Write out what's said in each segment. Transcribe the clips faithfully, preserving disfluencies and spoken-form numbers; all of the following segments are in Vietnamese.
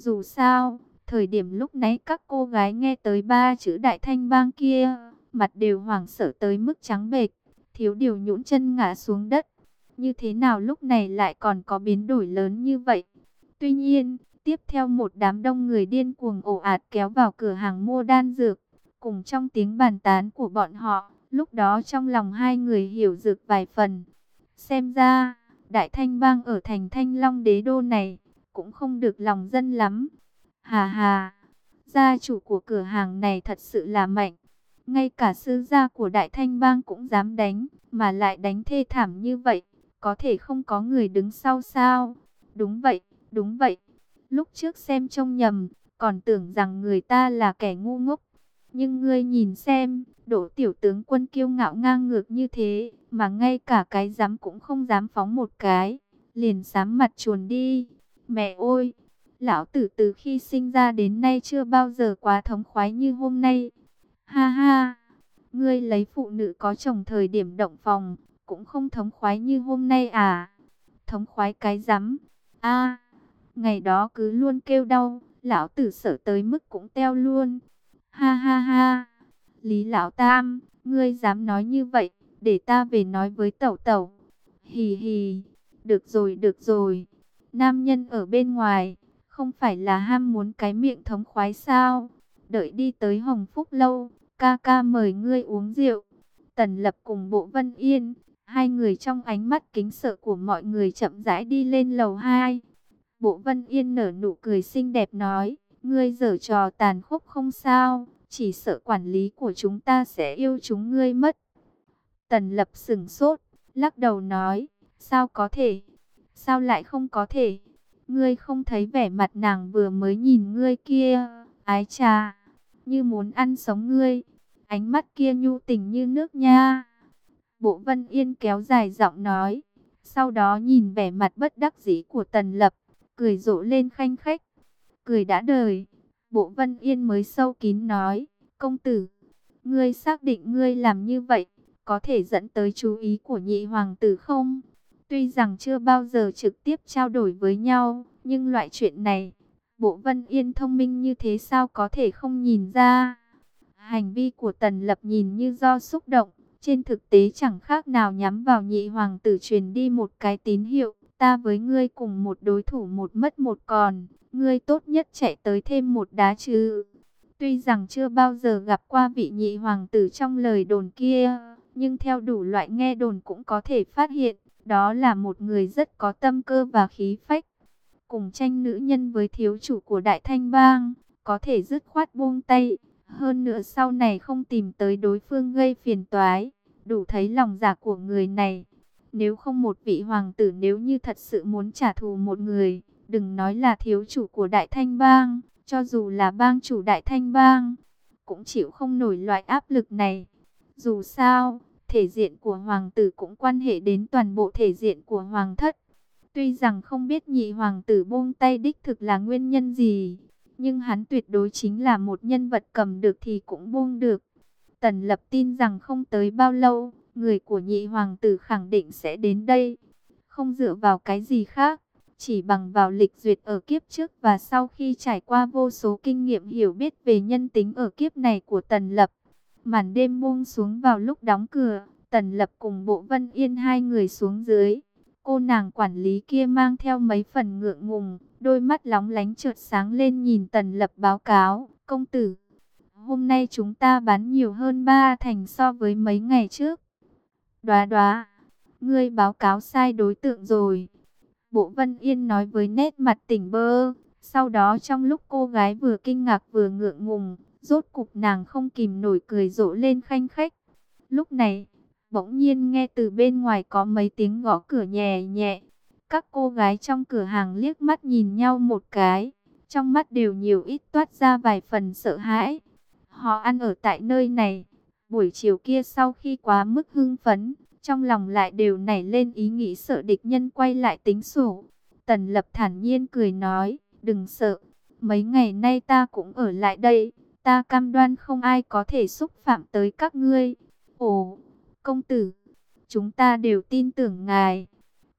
Dù sao, thời điểm lúc nãy các cô gái nghe tới ba chữ Đại Thanh Bang kia, mặt đều hoảng sợ tới mức trắng bệch, thiếu điều nhũn chân ngã xuống đất. Như thế nào lúc này lại còn có biến đổi lớn như vậy? Tuy nhiên, tiếp theo một đám đông người điên cuồng ồ ạt kéo vào cửa hàng mua đan dược. Cùng trong tiếng bàn tán của bọn họ, lúc đó trong lòng hai người hiểu dược vài phần. Xem ra, Đại Thanh Bang ở thành Thanh Long Đế Đô này, cũng không được lòng dân lắm. Hà hà, gia chủ của cửa hàng này thật sự là mạnh. Ngay cả sư gia của Đại Thanh Bang cũng dám đánh, mà lại đánh thê thảm như vậy. Có thể không có người đứng sau sao? Đúng vậy, đúng vậy. Lúc trước xem trông nhầm, còn tưởng rằng người ta là kẻ ngu ngốc. Nhưng ngươi nhìn xem, Đỗ tiểu tướng quân kiêu ngạo ngang ngược như thế, mà ngay cả cái dám cũng không dám phóng một cái, liền sám mặt chuồn đi. Mẹ ơi, lão tử từ khi sinh ra đến nay chưa bao giờ quá thống khoái như hôm nay. Ha ha, ngươi lấy phụ nữ có chồng thời điểm động phòng, cũng không thống khoái như hôm nay à? Thống khoái cái rắm. A, ngày đó cứ luôn kêu đau, lão tử sợ tới mức cũng teo luôn. Ha ha ha. Lý lão tam, ngươi dám nói như vậy, để ta về nói với tẩu tẩu. Hì hì. Được rồi, được rồi. Nam nhân ở bên ngoài, không phải là ham muốn cái miệng thống khoái sao? Đợi đi tới Hồng Phúc lâu, ca ca mời ngươi uống rượu. Tần Lập cùng Bộ Vân Yên, hai người trong ánh mắt kính sợ của mọi người chậm rãi đi lên lầu hai. Bộ Vân Yên nở nụ cười xinh đẹp nói, ngươi giở trò tàn khốc không sao, chỉ sợ quản lý của chúng ta sẽ yêu chúng ngươi mất. Tần Lập sững sốt, lắc đầu nói, sao có thể, sao lại không có thể, ngươi không thấy vẻ mặt nàng vừa mới nhìn ngươi kia, ái chà, như muốn ăn sống ngươi, ánh mắt kia nhu tình như nước nha. Bộ Vân Yên kéo dài giọng nói, sau đó nhìn vẻ mặt bất đắc dĩ của Tần Lập, cười rộ lên khanh khách, cười đã đời. Bộ Vân Yên mới sâu kín nói, công tử, ngươi xác định ngươi làm như vậy, có thể dẫn tới chú ý của nhị hoàng tử không? Tuy rằng chưa bao giờ trực tiếp trao đổi với nhau, nhưng loại chuyện này, Bộ Vân Yên thông minh như thế sao có thể không nhìn ra? Hành vi của Tần Lập nhìn như do xúc động, trên thực tế chẳng khác nào nhắm vào nhị hoàng tử truyền đi một cái tín hiệu, ta với ngươi cùng một đối thủ một mất một còn, ngươi tốt nhất chạy tới thêm một đá chứ. Tuy rằng chưa bao giờ gặp qua vị nhị hoàng tử trong lời đồn kia, nhưng theo đủ loại nghe đồn cũng có thể phát hiện, đó là một người rất có tâm cơ và khí phách. Cùng tranh nữ nhân với thiếu chủ của Đại Thanh Bang, có thể dứt khoát buông tay. Hơn nữa sau này không tìm tới đối phương gây phiền toái, đủ thấy lòng dạ của người này. Nếu không một vị hoàng tử nếu như thật sự muốn trả thù một người, đừng nói là thiếu chủ của Đại Thanh Bang, cho dù là bang chủ Đại Thanh Bang, cũng chịu không nổi loại áp lực này. Dù sao, thể diện của hoàng tử cũng quan hệ đến toàn bộ thể diện của hoàng thất. Tuy rằng không biết nhị hoàng tử buông tay đích thực là nguyên nhân gì, nhưng hắn tuyệt đối chính là một nhân vật cầm được thì cũng buông được. Tần Lập tin rằng không tới bao lâu, người của nhị hoàng tử khẳng định sẽ đến đây. Không dựa vào cái gì khác, chỉ bằng vào lịch duyệt ở kiếp trước và sau khi trải qua vô số kinh nghiệm hiểu biết về nhân tính ở kiếp này của Tần Lập. Màn đêm buông xuống vào lúc đóng cửa, Tần Lập cùng Bộ Vân Yên hai người xuống dưới. Cô nàng quản lý kia mang theo mấy phần ngượng ngùng, đôi mắt lóng lánh chợt sáng lên nhìn Tần Lập báo cáo, công tử, hôm nay chúng ta bán nhiều hơn ba thành so với mấy ngày trước. Đoá đoá, ngươi báo cáo sai đối tượng rồi. Bộ Vân Yên nói với nét mặt tỉnh bơ, sau đó trong lúc cô gái vừa kinh ngạc vừa ngượng ngùng, rốt cục nàng không kìm nổi cười rộ lên khanh khách. Lúc này, bỗng nhiên nghe từ bên ngoài có mấy tiếng gõ cửa nhẹ nhẹ. Các cô gái trong cửa hàng liếc mắt nhìn nhau một cái, trong mắt đều nhiều ít toát ra vài phần sợ hãi. Họ ăn ở tại nơi này, buổi chiều kia sau khi quá mức hưng phấn, trong lòng lại đều nảy lên ý nghĩ sợ địch nhân quay lại tính sổ. Tần Lập thản nhiên cười nói, đừng sợ, mấy ngày nay ta cũng ở lại đây, ta cam đoan không ai có thể xúc phạm tới các ngươi. Ồ, công tử, chúng ta đều tin tưởng ngài.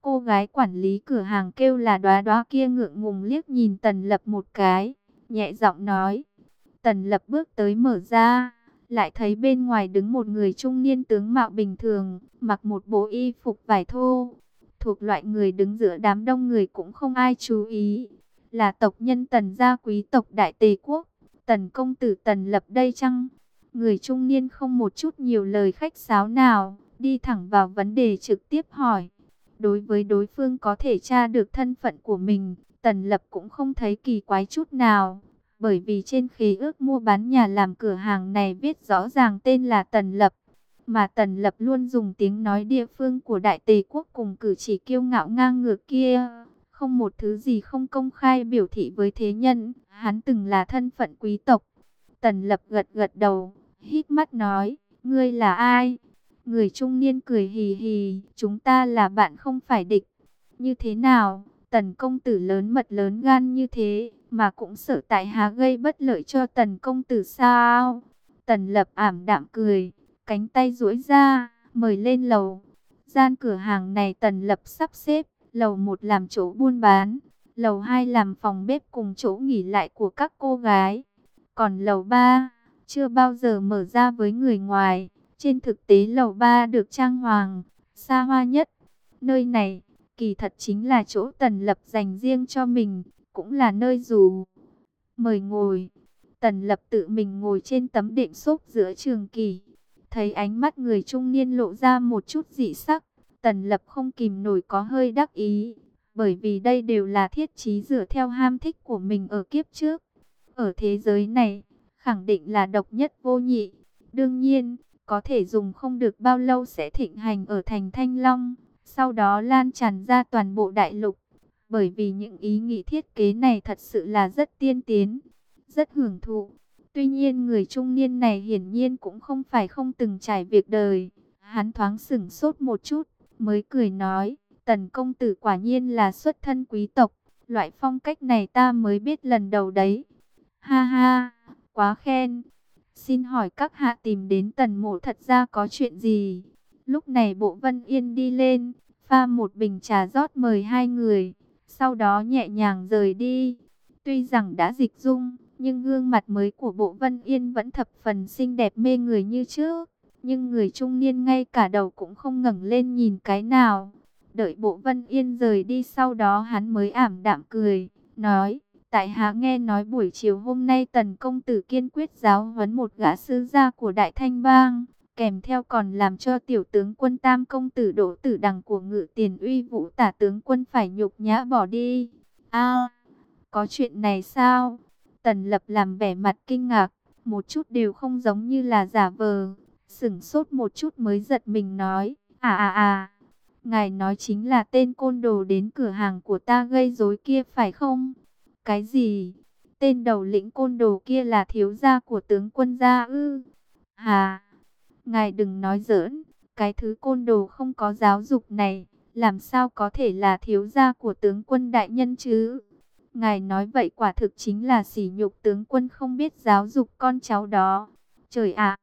cô gái quản lý cửa hàng kêu là Đóa Đóa kia ngượng ngùng liếc nhìn Tần Lập một cái, nhẹ giọng nói. Tần Lập bước tới mở ra, lại thấy bên ngoài đứng một người trung niên tướng mạo bình thường, mặc một bộ y phục vải thô. Thuộc loại người đứng giữa đám đông người cũng không ai chú ý. Là tộc nhân Tần gia quý tộc Đại Tề Quốc, Tần công tử Tần Lập đây chăng? Người trung niên không một chút nhiều lời khách sáo nào, đi thẳng vào vấn đề trực tiếp hỏi. Đối với đối phương có thể tra được thân phận của mình, Tần Lập cũng không thấy kỳ quái chút nào. Bởi vì trên khế ước mua bán nhà làm cửa hàng này viết rõ ràng tên là Tần Lập. Mà Tần Lập luôn dùng tiếng nói địa phương của Đại Tề Quốc cùng cử chỉ kiêu ngạo ngang ngược kia. Không một thứ gì không công khai biểu thị với thế nhân, hắn từng là thân phận quý tộc. Tần Lập gật gật đầu, hít mắt nói, ngươi là ai? Người trung niên cười hì hì, chúng ta là bạn không phải địch. Như thế nào, Tần công tử lớn mật lớn gan như thế, mà cũng sợ tại hạ gây bất lợi cho Tần công tử sao? Tần Lập ảm đạm cười, cánh tay duỗi ra, mời lên lầu. Gian cửa hàng này Tần Lập sắp xếp, lầu một làm chỗ buôn bán, lầu hai làm phòng bếp cùng chỗ nghỉ lại của các cô gái. Còn lầu ba, chưa bao giờ mở ra với người ngoài. Trên thực tế lầu ba được trang hoàng, xa hoa nhất. Nơi này, kỳ thật chính là chỗ Tần Lập dành riêng cho mình, cũng là nơi dù. Mời ngồi. Tần Lập tự mình ngồi trên tấm đệm xốp giữa trường kỳ. Thấy ánh mắt người trung niên lộ ra một chút dị sắc, Tần Lập không kìm nổi có hơi đắc ý. Bởi vì đây đều là thiết chí dựa theo ham thích của mình ở kiếp trước. Ở thế giới này, khẳng định là độc nhất vô nhị. Đương nhiên, có thể dùng không được bao lâu sẽ thịnh hành ở thành Thanh Long, sau đó lan tràn ra toàn bộ đại lục. Bởi vì những ý nghĩ thiết kế này thật sự là rất tiên tiến, rất hưởng thụ. Tuy nhiên người trung niên này hiển nhiên cũng không phải không từng trải việc đời. Hắn thoáng sửng sốt một chút, mới cười nói, Tần công tử quả nhiên là xuất thân quý tộc. Loại phong cách này ta mới biết lần đầu đấy. Ha ha, quá khen. Xin hỏi các hạ tìm đến Tần mộ thật ra có chuyện gì? Lúc này Bộ Vân Yên đi lên, pha một bình trà rót mời hai người, sau đó nhẹ nhàng rời đi. Tuy rằng đã dịch dung, nhưng gương mặt mới của Bộ Vân Yên vẫn thập phần xinh đẹp mê người như trước. Nhưng người trung niên ngay cả đầu cũng không ngẩng lên nhìn cái nào. Đợi Bộ Vân Yên rời đi sau đó hắn mới ảm đạm cười, nói, tại hạ nghe nói buổi chiều hôm nay Tần công tử kiên quyết giáo huấn một gã sư gia của Đại Thanh Bang, kèm theo còn làm cho tiểu tướng quân Tam công tử Đỗ Tử Đằng của Ngự Tiền Uy Vũ tả tướng quân phải nhục nhã bỏ đi. A, có chuyện này sao? Tần Lập làm vẻ mặt kinh ngạc, một chút đều không giống như là giả vờ, sững sốt một chút mới giật mình nói, à à à, ngài nói chính là tên côn đồ đến cửa hàng của ta gây rối kia phải không? Cái gì? Tên đầu lĩnh côn đồ kia là thiếu gia của tướng quân gia ư? Hà, ngài đừng nói giỡn, cái thứ côn đồ không có giáo dục này, làm sao có thể là thiếu gia của tướng quân đại nhân chứ? Ngài nói vậy quả thực chính là sỉ nhục tướng quân không biết giáo dục con cháu đó. Trời ạ,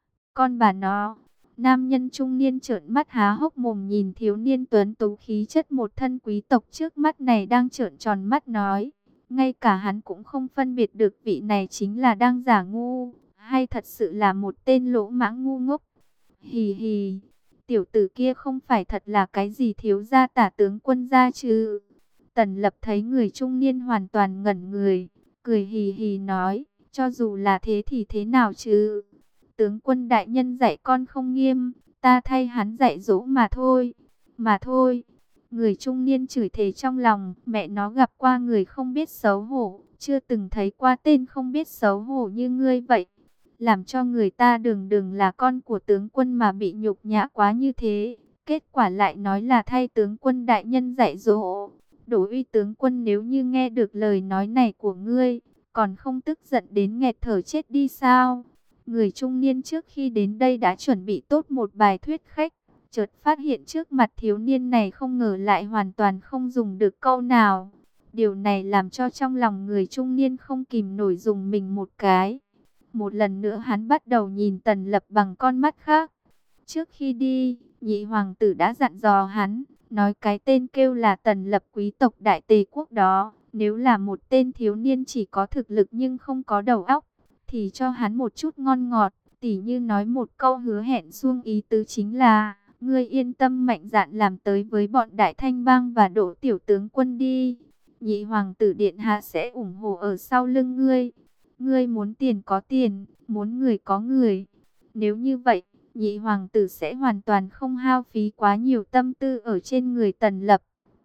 con bà nó. Nam nhân trung niên trợn mắt há hốc mồm nhìn thiếu niên tuấn tú khí chất một thân quý tộc trước mắt này đang trợn tròn mắt nói. Ngay cả hắn cũng không phân biệt được vị này chính là đang giả ngu, hay thật sự là một tên lỗ mãng ngu ngốc. Hì hì, tiểu tử kia không phải thật là cái gì thiếu gia tả tướng quân gia chứ. Tần Lập thấy người trung niên hoàn toàn ngẩn người, cười hì hì nói, cho dù là thế thì thế nào chứ. Tướng quân đại nhân dạy con không nghiêm, ta thay hắn dạy dỗ mà thôi, mà thôi. Người trung niên chửi thề trong lòng, mẹ nó gặp qua người không biết xấu hổ, chưa từng thấy qua tên không biết xấu hổ như ngươi vậy. Làm cho người ta đường đường là con của tướng quân mà bị nhục nhã quá như thế. Kết quả lại nói là thay tướng quân đại nhân dạy dỗ. Đỗ Uy tướng quân nếu như nghe được lời nói này của ngươi, còn không tức giận đến nghẹt thở chết đi sao? Người trung niên trước khi đến đây đã chuẩn bị tốt một bài thuyết khách. Chợt phát hiện trước mặt thiếu niên này không ngờ lại hoàn toàn không dùng được câu nào. Điều này làm cho trong lòng người trung niên không kìm nổi dùng mình một cái. Một lần nữa hắn bắt đầu nhìn Tần Lập bằng con mắt khác. Trước khi đi, nhị hoàng tử đã dặn dò hắn, nói cái tên kêu là Tần Lập quý tộc Đại Tề quốc đó, nếu là một tên thiếu niên chỉ có thực lực nhưng không có đầu óc, thì cho hắn một chút ngon ngọt, tỉ như nói một câu hứa hẹn suông ý tứ chính là, ngươi yên tâm mạnh dạn làm tới với bọn Đại Thanh Bang và Đỗ tiểu tướng quân đi. Nhị hoàng tử điện hạ sẽ ủng hộ ở sau lưng ngươi. Ngươi muốn tiền có tiền, muốn người có người. Nếu như vậy, nhị hoàng tử sẽ hoàn toàn không hao phí quá nhiều tâm tư ở trên người Tần Lập.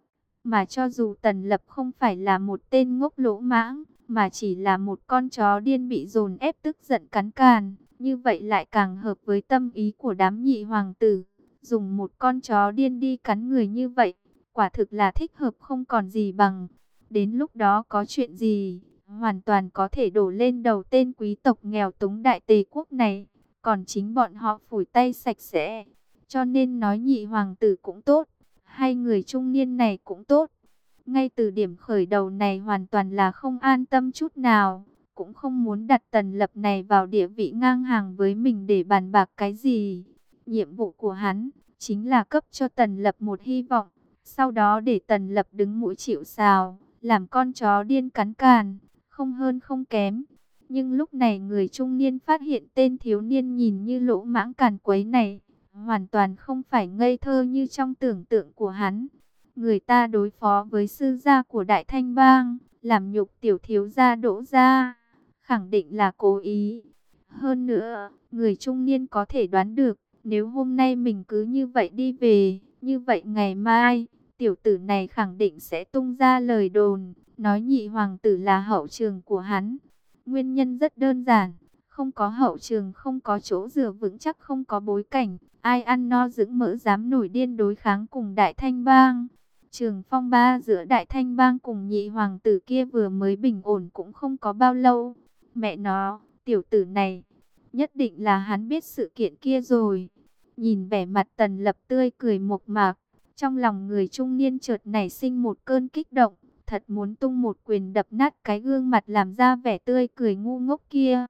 Mà cho dù Tần Lập không phải là một tên ngốc lỗ mãng, mà chỉ là một con chó điên bị dồn ép tức giận cắn càn, như vậy lại càng hợp với tâm ý của đám nhị hoàng tử. Dùng một con chó điên đi cắn người như vậy, quả thực là thích hợp không còn gì bằng. Đến lúc đó có chuyện gì, hoàn toàn có thể đổ lên đầu tên quý tộc nghèo túng Đại Tề quốc này, còn chính bọn họ phủi tay sạch sẽ. Cho nên nói nhị hoàng tử cũng tốt, hay người trung niên này cũng tốt. Ngay từ điểm khởi đầu này hoàn toàn là không an tâm chút nào, cũng không muốn đặt Tần Lập này vào địa vị ngang hàng với mình để bàn bạc cái gì. Nhiệm vụ của hắn chính là cấp cho Tần Lập một hy vọng, sau đó để Tần Lập đứng mũi chịu sào, làm con chó điên cắn càn, không hơn không kém. Nhưng lúc này người trung niên phát hiện tên thiếu niên nhìn như lỗ mãng càn quấy này, hoàn toàn không phải ngây thơ như trong tưởng tượng của hắn. Người ta đối phó với sư gia của Đại Thanh Bang, làm nhục tiểu thiếu gia Đỗ gia, khẳng định là cố ý. Hơn nữa, người trung niên có thể đoán được, nếu hôm nay mình cứ như vậy đi về, như vậy ngày mai, tiểu tử này khẳng định sẽ tung ra lời đồn, nói nhị hoàng tử là hậu trường của hắn. Nguyên nhân rất đơn giản, không có hậu trường, không có chỗ dựa vững chắc, không có bối cảnh, ai ăn no dưỡng mỡ dám nổi điên đối kháng cùng Đại Thanh Bang. Trường phong ba giữa Đại Thanh Bang cùng nhị hoàng tử kia vừa mới bình ổn cũng không có bao lâu. Mẹ nó, tiểu tử này, nhất định là hắn biết sự kiện kia rồi. Nhìn vẻ mặt Tần Lập tươi cười mộc mạc, trong lòng người trung niên chợt nảy sinh một cơn kích động, thật muốn tung một quyền đập nát cái gương mặt làm ra vẻ tươi cười ngu ngốc kia.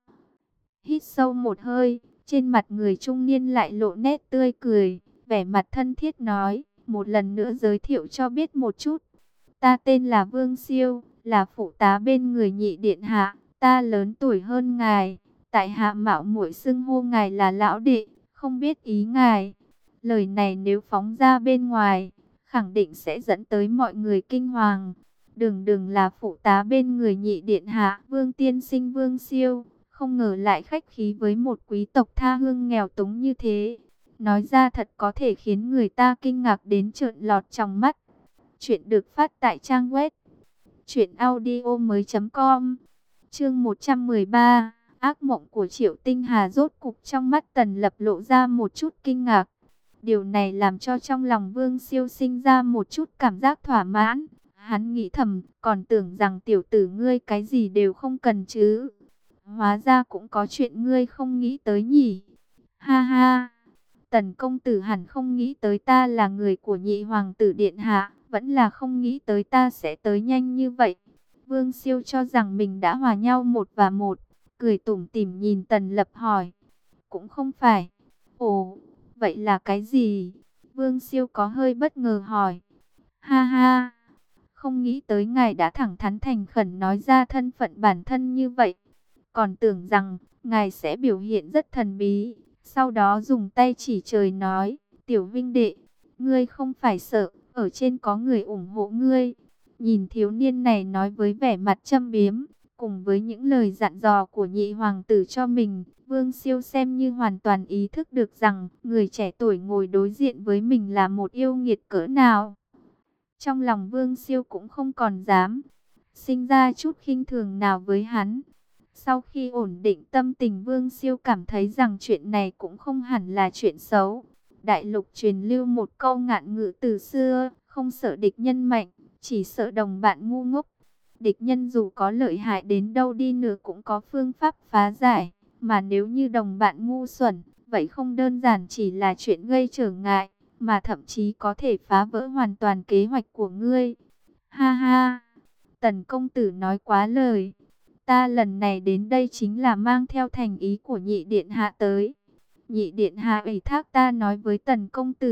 Hít sâu một hơi, trên mặt người trung niên lại lộ nét tươi cười, vẻ mặt thân thiết nói, một lần nữa giới thiệu cho biết một chút. Ta tên là Vương Siêu, là phụ tá bên người nhị điện hạ, ta lớn tuổi hơn ngài, tại hạ mạo muội xưng hô ngài là lão đệ, không biết ý ngài. Lời này nếu phóng ra bên ngoài, khẳng định sẽ dẫn tới mọi người kinh hoàng. Đừng đừng là phụ tá bên người nhị điện hạ, Vương tiên sinh Vương Siêu, không ngờ lại khách khí với một quý tộc tha hương nghèo túng như thế. Nói ra thật có thể khiến người ta kinh ngạc đến trợn lọt trong mắt. Chuyện được phát tại trang web truyện audio mới chấm com. Chương một trăm mười ba, ác mộng của Triệu Tinh Hà. Rốt cục trong mắt Tần Lập lộ ra một chút kinh ngạc. Điều này làm cho trong lòng Vương Siêu sinh ra một chút cảm giác thỏa mãn. Hắn nghĩ thầm, còn tưởng rằng tiểu tử ngươi cái gì đều không cần chứ. Hóa ra cũng có chuyện ngươi không nghĩ tới nhỉ. Ha ha, Tần công tử hẳn không nghĩ tới ta là người của nhị hoàng tử điện hạ, vẫn là không nghĩ tới ta sẽ tới nhanh như vậy. Vương Siêu cho rằng mình đã hòa nhau một và một, cười tủm tỉm nhìn Tần Lập hỏi. Cũng không phải. Ồ, vậy là cái gì? Vương Siêu có hơi bất ngờ hỏi. Ha ha, không nghĩ tới ngài đã thẳng thắn thành khẩn nói ra thân phận bản thân như vậy. Còn tưởng rằng ngài sẽ biểu hiện rất thần bí, sau đó dùng tay chỉ trời nói, tiểu vinh đệ, ngươi không phải sợ, ở trên có người ủng hộ ngươi. Nhìn thiếu niên này nói với vẻ mặt châm biếm, cùng với những lời dặn dò của nhị hoàng tử cho mình, Vương Siêu xem như hoàn toàn ý thức được rằng người trẻ tuổi ngồi đối diện với mình là một yêu nghiệt cỡ nào. Trong lòng Vương Siêu cũng không còn dám sinh ra chút khinh thường nào với hắn. Sau khi ổn định tâm tình, Vương Siêu cảm thấy rằng chuyện này cũng không hẳn là chuyện xấu. Đại lục truyền lưu một câu ngạn ngữ từ xưa, không sợ địch nhân mạnh, chỉ sợ đồng bạn ngu ngốc. Địch nhân dù có lợi hại đến đâu đi nữa cũng có phương pháp phá giải, mà nếu như đồng bạn ngu xuẩn, vậy không đơn giản chỉ là chuyện gây trở ngại, mà thậm chí có thể phá vỡ hoàn toàn kế hoạch của ngươi. Ha ha, Tần công tử nói quá lời. Ta lần này đến đây chính là mang theo thành ý của nhị điện hạ tới. Nhị điện hạ ủy thác ta nói với Tần công tử,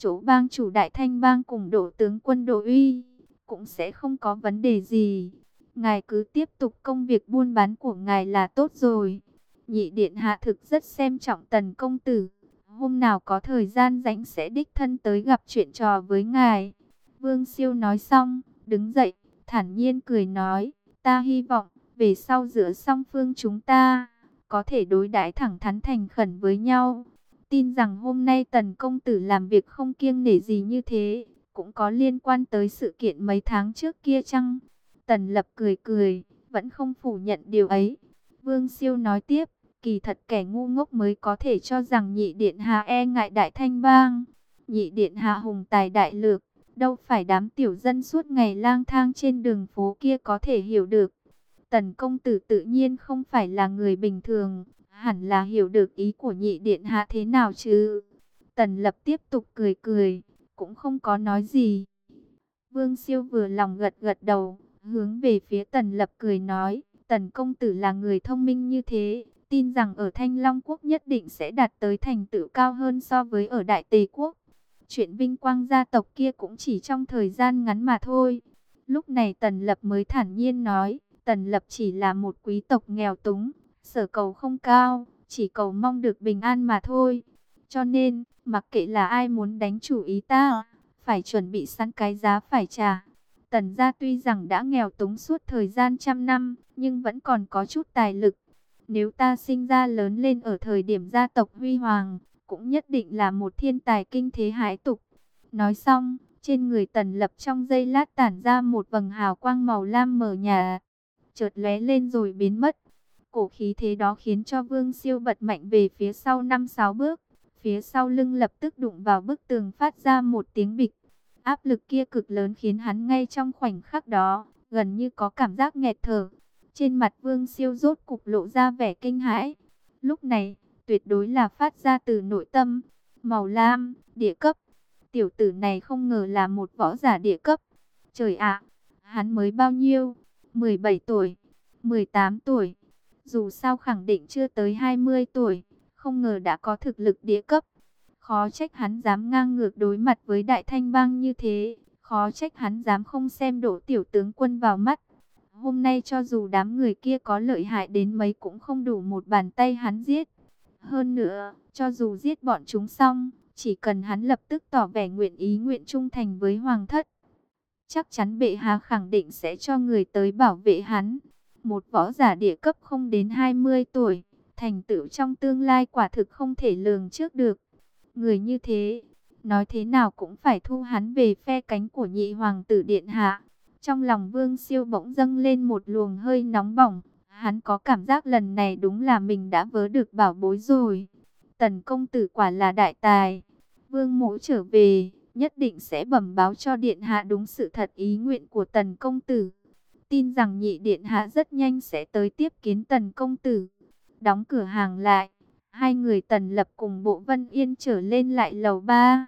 chỗ bang chủ Đại Thanh bang cùng Đỗ tướng quân Đỗ Uy cũng sẽ không có vấn đề gì. Ngài cứ tiếp tục công việc buôn bán của ngài là tốt rồi. Nhị điện hạ thực rất xem trọng Tần công tử. Hôm nào có thời gian rảnh sẽ đích thân tới gặp chuyện trò với ngài. Vương Siêu nói xong, đứng dậy, thản nhiên cười nói, ta hy vọng về sau giữa song phương chúng ta có thể đối đãi thẳng thắn thành khẩn với nhau. Tin rằng hôm nay Tần công tử làm việc không kiêng nể gì như thế, cũng có liên quan tới sự kiện mấy tháng trước kia chăng? Tần Lập cười cười, vẫn không phủ nhận điều ấy. Vương Siêu nói tiếp, kỳ thật kẻ ngu ngốc mới có thể cho rằng nhị điện hạ e ngại Đại Thanh bang. Nhị điện hạ hùng tài đại lược, đâu phải đám tiểu dân suốt ngày lang thang trên đường phố kia có thể hiểu được. Tần công tử tự nhiên không phải là người bình thường, hẳn là hiểu được ý của nhị điện hạ thế nào chứ. Tần Lập tiếp tục cười cười, cũng không có nói gì. Vương Siêu vừa lòng gật gật đầu, hướng về phía Tần Lập cười nói, Tần công tử là người thông minh như thế, tin rằng ở Thanh Long Quốc nhất định sẽ đạt tới thành tựu cao hơn so với ở Đại Tề Quốc. Chuyện vinh quang gia tộc kia cũng chỉ trong thời gian ngắn mà thôi. Lúc này Tần Lập mới thản nhiên nói, Tần Lập chỉ là một quý tộc nghèo túng, sở cầu không cao, chỉ cầu mong được bình an mà thôi. Cho nên, mặc kệ là ai muốn đánh chủ ý ta, phải chuẩn bị sẵn cái giá phải trả. Tần gia tuy rằng đã nghèo túng suốt thời gian trăm năm, nhưng vẫn còn có chút tài lực. Nếu ta sinh ra lớn lên ở thời điểm gia tộc huy hoàng, cũng nhất định là một thiên tài kinh thế hải tục. Nói xong, trên người Tần Lập trong giây lát tản ra một vầng hào quang màu lam mờ nhạt, chợt lóe lên rồi biến mất. Cổ khí thế đó khiến cho Vương Siêu bật mạnh về phía sau năm sáu bước. Phía sau lưng lập tức đụng vào bức tường phát ra một tiếng bịch. Áp lực kia cực lớn khiến hắn ngay trong khoảnh khắc đó, gần như có cảm giác nghẹt thở. Trên mặt Vương Siêu rốt cục lộ ra vẻ kinh hãi. Lúc này, tuyệt đối là phát ra từ nội tâm. Màu lam, địa cấp. Tiểu tử này không ngờ là một võ giả địa cấp. Trời ạ, hắn mới bao nhiêu? mười bảy tuổi, mười tám tuổi. Dù sao khẳng định chưa tới hai mươi tuổi. Không ngờ đã có thực lực địa cấp. Khó trách hắn dám ngang ngược đối mặt với Đại Thanh bang như thế. Khó trách hắn dám không xem Đỗ tiểu tướng quân vào mắt. Hôm nay cho dù đám người kia có lợi hại đến mấy cũng không đủ một bàn tay hắn giết. Hơn nữa, cho dù giết bọn chúng xong, chỉ cần hắn lập tức tỏ vẻ nguyện ý nguyện trung thành với hoàng thất, chắc chắn bệ hạ khẳng định sẽ cho người tới bảo vệ hắn. Một võ giả địa cấp không đến hai mươi tuổi, thành tựu trong tương lai quả thực không thể lường trước được. Người như thế, nói thế nào cũng phải thu hắn về phe cánh của nhị hoàng tử điện hạ. Trong lòng Vương Siêu bỗng dâng lên một luồng hơi nóng bỏng. Hắn có cảm giác lần này đúng là mình đã vớ được bảo bối rồi. Tần công tử quả là đại tài. Vương mỗ trở về, nhất định sẽ bẩm báo cho điện hạ đúng sự thật ý nguyện của Tần công tử. Tin rằng nhị điện hạ rất nhanh sẽ tới tiếp kiến Tần công tử. Đóng cửa hàng lại, hai người Tần Lập cùng Bộ Vân Yên trở lên lại lầu ba.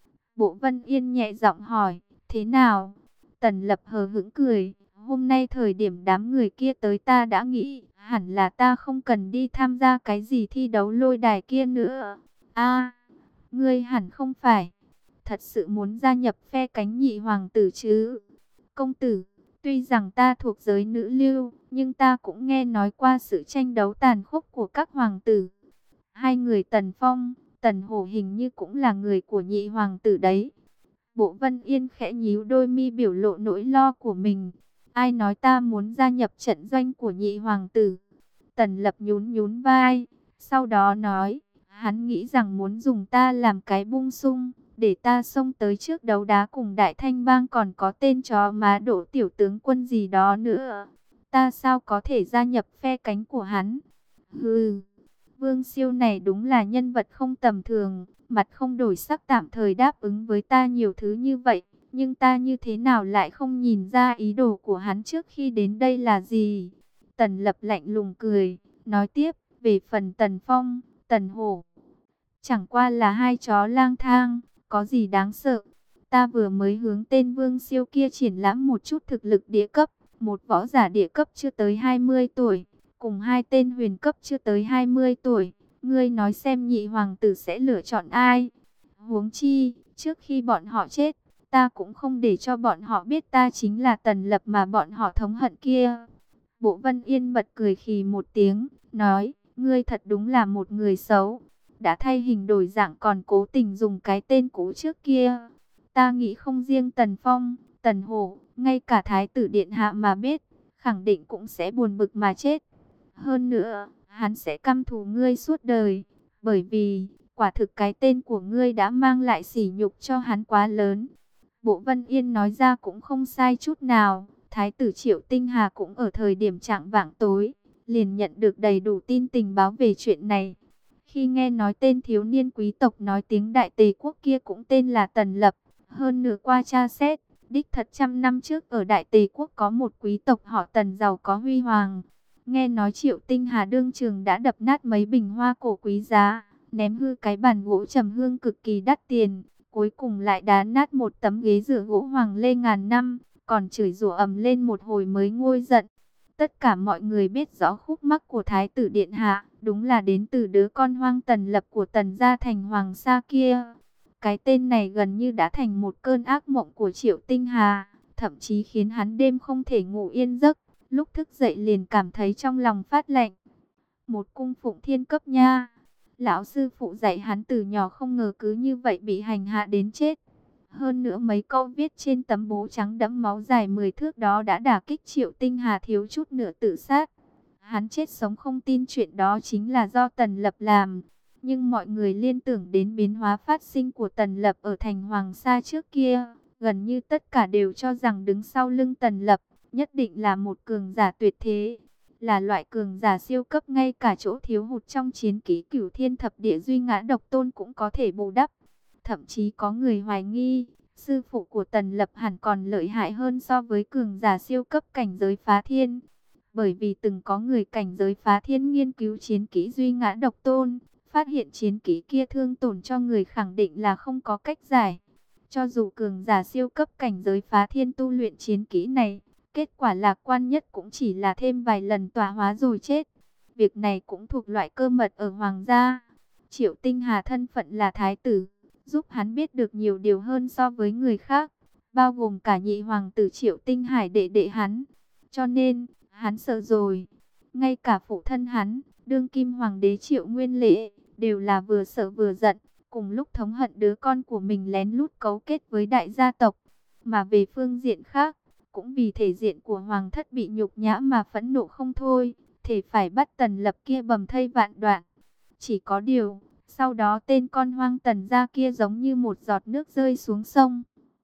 Bộ Vân Yên nhẹ giọng hỏi, thế nào? Tần Lập hờ hững cười, hôm nay thời điểm đám người kia tới ta đã nghĩ, hẳn là ta không cần đi tham gia cái gì thi đấu lôi đài kia nữa. A, ngươi hẳn không phải thật sự muốn gia nhập phe cánh nhị hoàng tử chứ? Công tử, tuy rằng ta thuộc giới nữ lưu, nhưng ta cũng nghe nói qua sự tranh đấu tàn khốc của các hoàng tử. Hai người Tần Phong, Tần Hổ hình như cũng là người của nhị hoàng tử đấy. Bộ Vân Yên khẽ nhíu đôi mi biểu lộ nỗi lo của mình. Ai nói ta muốn gia nhập trận doanh của nhị hoàng tử? Tần Lập nhún nhún vai, sau đó nói, hắn nghĩ rằng muốn dùng ta làm cái bung sung, để ta xông tới trước đấu đá cùng Đại Thanh bang còn có tên chó má Đỗ tiểu tướng quân gì đó nữa. Ta sao có thể gia nhập phe cánh của hắn? Hừ, Vương Siêu này đúng là nhân vật không tầm thường, mặt không đổi sắc tạm thời đáp ứng với ta nhiều thứ như vậy. Nhưng ta như thế nào lại không nhìn ra ý đồ của hắn trước khi đến đây là gì? Tần Lập lạnh lùng cười, nói tiếp, về phần Tần Phong, Tần Hổ, chẳng qua là hai chó lang thang, có gì đáng sợ. Ta vừa mới hướng tên Vương Siêu kia triển lãm một chút thực lực địa cấp, một võ giả địa cấp chưa tới hai mươi tuổi, cùng hai tên huyền cấp chưa tới hai mươi tuổi. Ngươi nói xem nhị hoàng tử sẽ lựa chọn ai? Huống chi, trước khi bọn họ chết, ta cũng không để cho bọn họ biết ta chính là Tần Lập mà bọn họ thống hận kia. Bộ Vân Yên bật cười khì một tiếng, nói, ngươi thật đúng là một người xấu. Đã thay hình đổi dạng còn cố tình dùng cái tên cũ trước kia. Ta nghĩ không riêng Tần Phong, Tần Hổ, ngay cả Thái tử Điện Hạ mà biết, khẳng định cũng sẽ buồn bực mà chết. Hơn nữa, hắn sẽ căm thù ngươi suốt đời, bởi vì, quả thực cái tên của ngươi đã mang lại sỉ nhục cho hắn quá lớn. Bộ Vân Yên nói ra cũng không sai chút nào. Thái tử Triệu Tinh Hà cũng ở thời điểm chạng vạng tối, liền nhận được đầy đủ tin tình báo về chuyện này. Khi nghe nói tên thiếu niên quý tộc nói tiếng Đại Tề quốc kia cũng tên là Tần Lập, hơn nửa qua tra xét, đích thật trăm năm trước ở Đại Tề quốc có một quý tộc họ Tần giàu có huy hoàng. Nghe nói Triệu Tinh Hà đương trường đã đập nát mấy bình hoa cổ quý giá, ném hư cái bàn gỗ trầm hương cực kỳ đắt tiền, cuối cùng lại đá nát một tấm ghế dựa gỗ hoàng lê ngàn năm, còn chửi rủa ầm lên một hồi mới nguôi giận. Tất cả mọi người biết rõ khúc mắc của Thái tử Điện Hạ, đúng là đến từ đứa con hoang Tần Lập của Tần gia thành Hoàng Sa kia. Cái tên này gần như đã thành một cơn ác mộng của Triệu Tinh Hà, thậm chí khiến hắn đêm không thể ngủ yên giấc, lúc thức dậy liền cảm thấy trong lòng phát lạnh. Một cung phụng thiên cấp nha. Lão sư phụ dạy hắn từ nhỏ không ngờ cứ như vậy bị hành hạ đến chết. Hơn nữa mấy câu viết trên tấm bố trắng đẫm máu dài mười thước đó đã đả kích Triệu Tinh Hà thiếu chút nữa tự sát. Hắn chết sống không tin chuyện đó chính là do Tần Lập làm. Nhưng mọi người liên tưởng đến biến hóa phát sinh của Tần Lập ở thành Hoàng Sa trước kia. Gần như tất cả đều cho rằng đứng sau lưng Tần Lập nhất định là một cường giả tuyệt thế. Là loại cường giả siêu cấp, ngay cả chỗ thiếu hụt trong chiến kỹ Cửu Thiên Thập Địa Duy Ngã Độc Tôn cũng có thể bù đắp. Thậm chí có người hoài nghi, sư phụ của Tần Lập hẳn còn lợi hại hơn so với cường giả siêu cấp cảnh giới phá thiên. Bởi vì từng có người cảnh giới phá thiên nghiên cứu chiến kỹ Duy Ngã Độc Tôn, phát hiện chiến kỹ kia thương tổn cho người khẳng định là không có cách giải. Cho dù cường giả siêu cấp cảnh giới phá thiên tu luyện chiến kỹ này, kết quả lạc quan nhất cũng chỉ là thêm vài lần tỏa hóa rồi chết. Việc này cũng thuộc loại cơ mật ở Hoàng gia. Triệu Tinh Hà thân phận là thái tử, giúp hắn biết được nhiều điều hơn so với người khác, bao gồm cả nhị hoàng tử Triệu Tinh Hải đệ đệ hắn. Cho nên, hắn sợ rồi. Ngay cả phụ thân hắn, đương kim hoàng đế Triệu Nguyên Lễ, đều là vừa sợ vừa giận, cùng lúc thống hận đứa con của mình lén lút cấu kết với đại gia tộc. Mà về phương diện khác, cũng vì thể diện của hoàng thất bị nhục nhã mà phẫn nộ không thôi, thể phải bắt Tần Lập kia bầm thây vạn đoạn. Chỉ có điều, sau đó tên con hoang Tần gia kia giống như một giọt nước rơi xuống sông,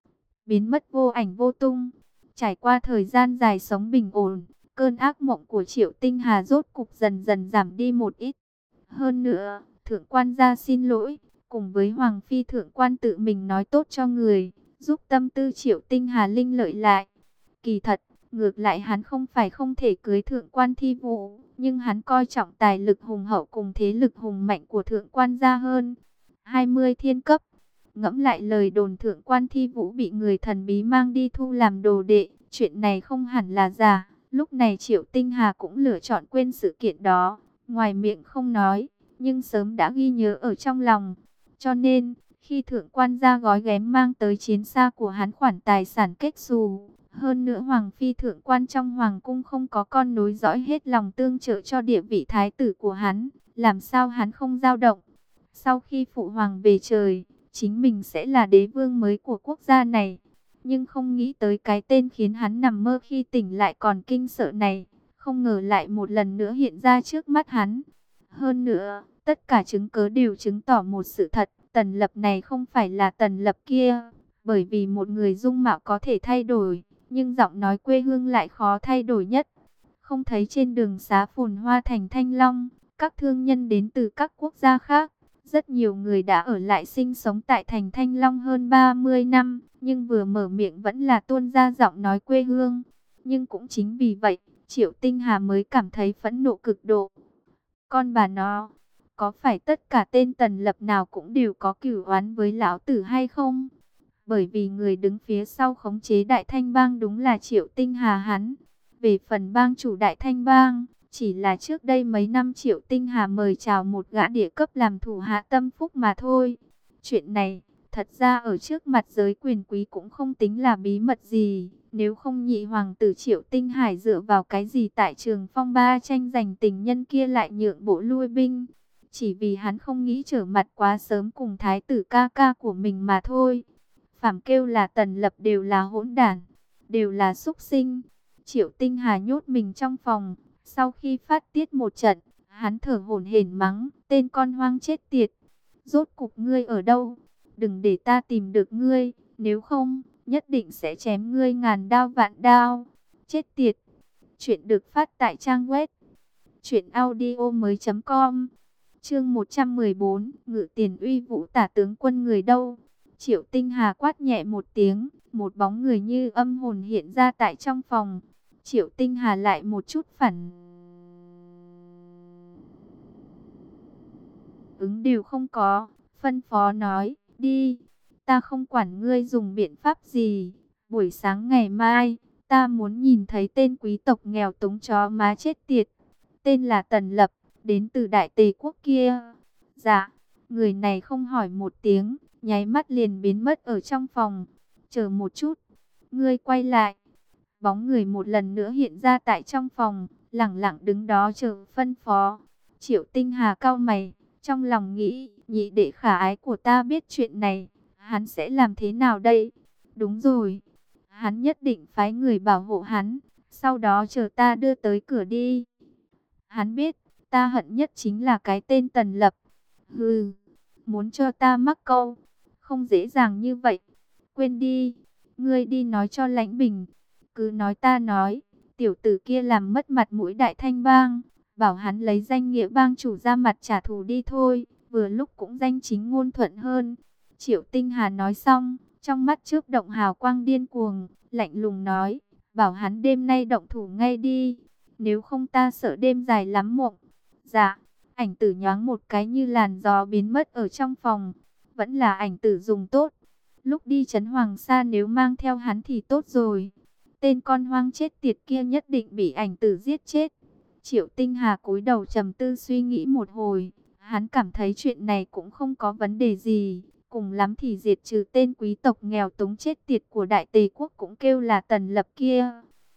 biến mất vô ảnh vô tung. Trải qua thời gian dài sống bình ổn, cơn ác mộng của Triệu Tinh Hà rốt cục dần dần giảm đi một ít. Hơn nữa, thượng quan gia xin lỗi, cùng với Hoàng phi thượng quan tự mình nói tốt cho người, giúp tâm tư Triệu Tinh Hà linh lợi lại. Kỳ thật, ngược lại hắn không phải không thể cưới thượng quan Thi Vũ, nhưng hắn coi trọng tài lực hùng hậu cùng thế lực hùng mạnh của thượng quan gia hơn. hai mươi thiên cấp. Ngẫm lại lời đồn thượng quan Thi Vũ bị người thần bí mang đi thu làm đồ đệ, chuyện này không hẳn là giả. Lúc này Triệu Tinh Hà cũng lựa chọn quên sự kiện đó, ngoài miệng không nói, nhưng sớm đã ghi nhớ ở trong lòng. Cho nên, khi thượng quan gia gói ghém mang tới chiến xa của hắn khoản tài sản kết xù, hơn nữa Hoàng phi thượng quan trong Hoàng cung không có con nối dõi hết lòng tương trợ cho địa vị thái tử của hắn, làm sao hắn không dao động. Sau khi phụ hoàng về trời, chính mình sẽ là đế vương mới của quốc gia này. Nhưng không nghĩ tới cái tên khiến hắn nằm mơ khi tỉnh lại còn kinh sợ này, không ngờ lại một lần nữa hiện ra trước mắt hắn. Hơn nữa, tất cả chứng cớ đều chứng tỏ một sự thật, Tần Lập này không phải là Tần Lập kia. Bởi vì một người dung mạo có thể thay đổi, nhưng giọng nói quê hương lại khó thay đổi nhất. Không thấy trên đường xá phồn hoa thành Thanh Long, các thương nhân đến từ các quốc gia khác. Rất nhiều người đã ở lại sinh sống tại thành Thanh Long hơn ba mươi năm, nhưng vừa mở miệng vẫn là tuôn ra giọng nói quê hương. Nhưng cũng chính vì vậy, Triệu Tinh Hà mới cảm thấy phẫn nộ cực độ. Con bà nó, có phải tất cả tên Tần Lập nào cũng đều có cửu oán với lão tử hay không? Bởi vì người đứng phía sau khống chế Đại Thanh Bang đúng là Triệu Tinh Hà hắn. Về phần bang chủ Đại Thanh Bang, chỉ là trước đây mấy năm Triệu Tinh Hà mời chào một gã địa cấp làm thủ hạ tâm phúc mà thôi. Chuyện này, Thật ra ở trước mặt giới quyền quý cũng không tính là bí mật gì. Nếu không nhị hoàng tử Triệu Tinh Hải dựa vào cái gì tại Trường Phong Ba tranh giành tình nhân kia lại nhượng bộ lui binh. Chỉ vì hắn không nghĩ trở mặt quá sớm cùng thái tử ca ca của mình mà thôi. Phàm kêu là Tần Lập đều là hỗn đản, đều là súc sinh. Triệu Tinh Hà nhốt mình trong phòng, sau khi phát tiết một trận, hắn thở hổn hển mắng, tên con hoang chết tiệt. Rốt cục ngươi ở đâu? Đừng để ta tìm được ngươi, nếu không, nhất định sẽ chém ngươi ngàn đao vạn đao. Chết tiệt. Chuyện được phát tại trang web truyện audio mới chấm com. Chương một trăm mười bốn, Ngự Tiền Uy Vũ tả tướng quân người đâu? Triệu Tinh Hà quát nhẹ một tiếng, một bóng người như âm hồn hiện ra tại trong phòng. Triệu Tinh Hà lại một chút phản ứng đều không có, phân phó nói, đi, ta không quản ngươi dùng biện pháp gì, buổi sáng ngày mai, ta muốn nhìn thấy tên quý tộc nghèo túng chó má chết tiệt, tên là Tần Lập, đến từ Đại Tề quốc kia. Dạ, người này không hỏi một tiếng, nháy mắt liền biến mất ở trong phòng. Chờ một chút, ngươi quay lại. Bóng người một lần nữa hiện ra tại trong phòng, lẳng lặng đứng đó chờ phân phó. Triệu Tinh Hà cau mày, trong lòng nghĩ, nhị đệ khả ái của ta biết chuyện này, hắn sẽ làm thế nào đây? Đúng rồi, hắn nhất định phái người bảo hộ hắn, sau đó chờ ta đưa tới cửa đi. Hắn biết, ta hận nhất chính là cái tên Tần Lập. Hừ, muốn cho ta mắc câu, không dễ dàng như vậy. Quên đi, ngươi đi nói cho Lãnh Bình. Cứ nói ta nói, tiểu tử kia làm mất mặt mũi Đại Thanh Bang, bảo hắn lấy danh nghĩa bang chủ ra mặt trả thù đi thôi, vừa lúc cũng danh chính ngôn thuận hơn. Triệu Tinh Hà nói xong, trong mắt chớp động hào quang điên cuồng, lạnh lùng nói, bảo hắn đêm nay động thủ ngay đi, nếu không ta sợ đêm dài lắm mộng. Dạ, ảnh tử nhoáng một cái như làn gió biến mất ở trong phòng, vẫn là ảnh tử dùng tốt. Lúc đi trấn Hoàng Sa nếu mang theo hắn thì tốt rồi. Tên con hoang chết tiệt kia nhất định bị ảnh tử giết chết. Triệu Tinh Hà cúi đầu trầm tư suy nghĩ một hồi. Hắn cảm thấy chuyện này cũng không có vấn đề gì. Cùng lắm thì diệt trừ tên quý tộc nghèo túng chết tiệt của Đại Tề quốc cũng kêu là Tần Lập kia.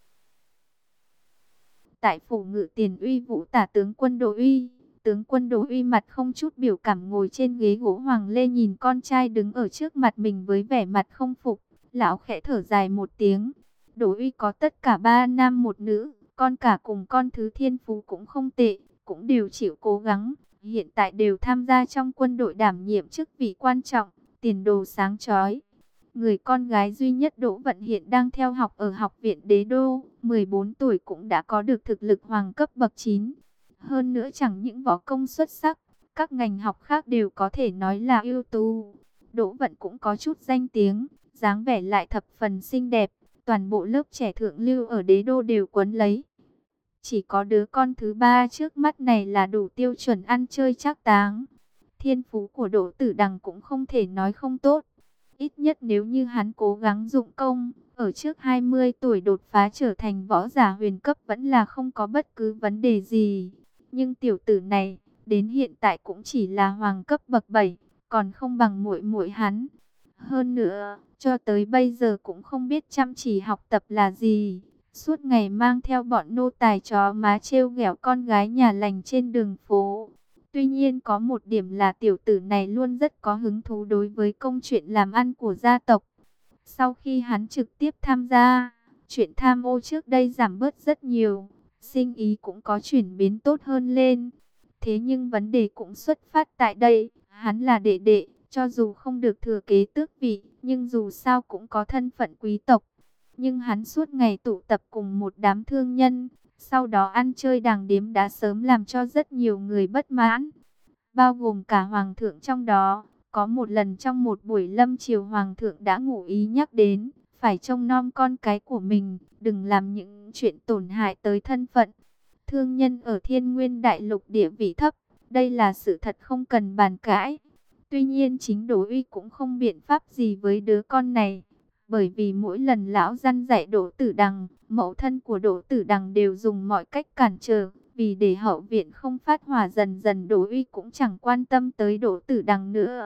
Tại phủ Ngự Tiền Uy Vũ tả tướng quân Đỗ Uy. Tướng quân Đỗ Uy mặt không chút biểu cảm ngồi trên ghế gỗ hoàng lê nhìn con trai đứng ở trước mặt mình với vẻ mặt không phục. Lão khẽ thở dài một tiếng. Đỗ Uy có tất cả ba nam một nữ, con cả cùng con thứ thiên phú cũng không tệ, cũng đều chịu cố gắng, hiện tại đều tham gia trong quân đội đảm nhiệm chức vị quan trọng, tiền đồ sáng chói. Người con gái duy nhất Đỗ Vận hiện đang theo học ở học viện Đế Đô, mười bốn tuổi cũng đã có được thực lực hoàng cấp bậc chín. Hơn nữa chẳng những võ công xuất sắc, các ngành học khác đều có thể nói là ưu tú. Đỗ Vận cũng có chút danh tiếng, dáng vẻ lại thập phần xinh đẹp. Toàn bộ lớp trẻ thượng lưu ở Đế Đô đều quấn lấy. Chỉ có đứa con thứ ba trước mắt này là đủ tiêu chuẩn ăn chơi trác táng. Thiên phú của Đỗ Tử Đằng cũng không thể nói không tốt. Ít nhất nếu như hắn cố gắng dụng công, ở trước hai mươi tuổi đột phá trở thành võ giả huyền cấp vẫn là không có bất cứ vấn đề gì. Nhưng tiểu tử này, đến hiện tại cũng chỉ là hoàng cấp bậc bảy, còn không bằng muội muội hắn. Hơn nữa, cho tới bây giờ cũng không biết chăm chỉ học tập là gì. Suốt ngày mang theo bọn nô tài chó má trêu ghẹo con gái nhà lành trên đường phố. Tuy nhiên có một điểm là tiểu tử này luôn rất có hứng thú đối với công chuyện làm ăn của gia tộc. Sau khi hắn trực tiếp tham gia, chuyện tham ô trước đây giảm bớt rất nhiều. Sinh ý cũng có chuyển biến tốt hơn lên. Thế nhưng vấn đề cũng xuất phát tại đây, hắn là đệ đệ. Cho dù không được thừa kế tước vị, nhưng dù sao cũng có thân phận quý tộc. Nhưng hắn suốt ngày tụ tập cùng một đám thương nhân, sau đó ăn chơi đàng điếm đã sớm làm cho rất nhiều người bất mãn. Bao gồm cả hoàng thượng trong đó. Có một lần trong một buổi lâm chiều hoàng thượng đã ngụ ý nhắc đến, phải trông nom con cái của mình, đừng làm những chuyện tổn hại tới thân phận. Thương nhân ở Thiên Nguyên Đại Lục địa vị thấp, đây là sự thật không cần bàn cãi. Tuy nhiên chính Đỗ Uy cũng không biện pháp gì với đứa con này, bởi vì mỗi lần lão răn dạy Đỗ Tử Đằng, mẫu thân của Đỗ Tử Đằng đều dùng mọi cách cản trở, vì để hậu viện không phát hỏa, dần dần Đỗ Uy cũng chẳng quan tâm tới Đỗ Tử Đằng nữa.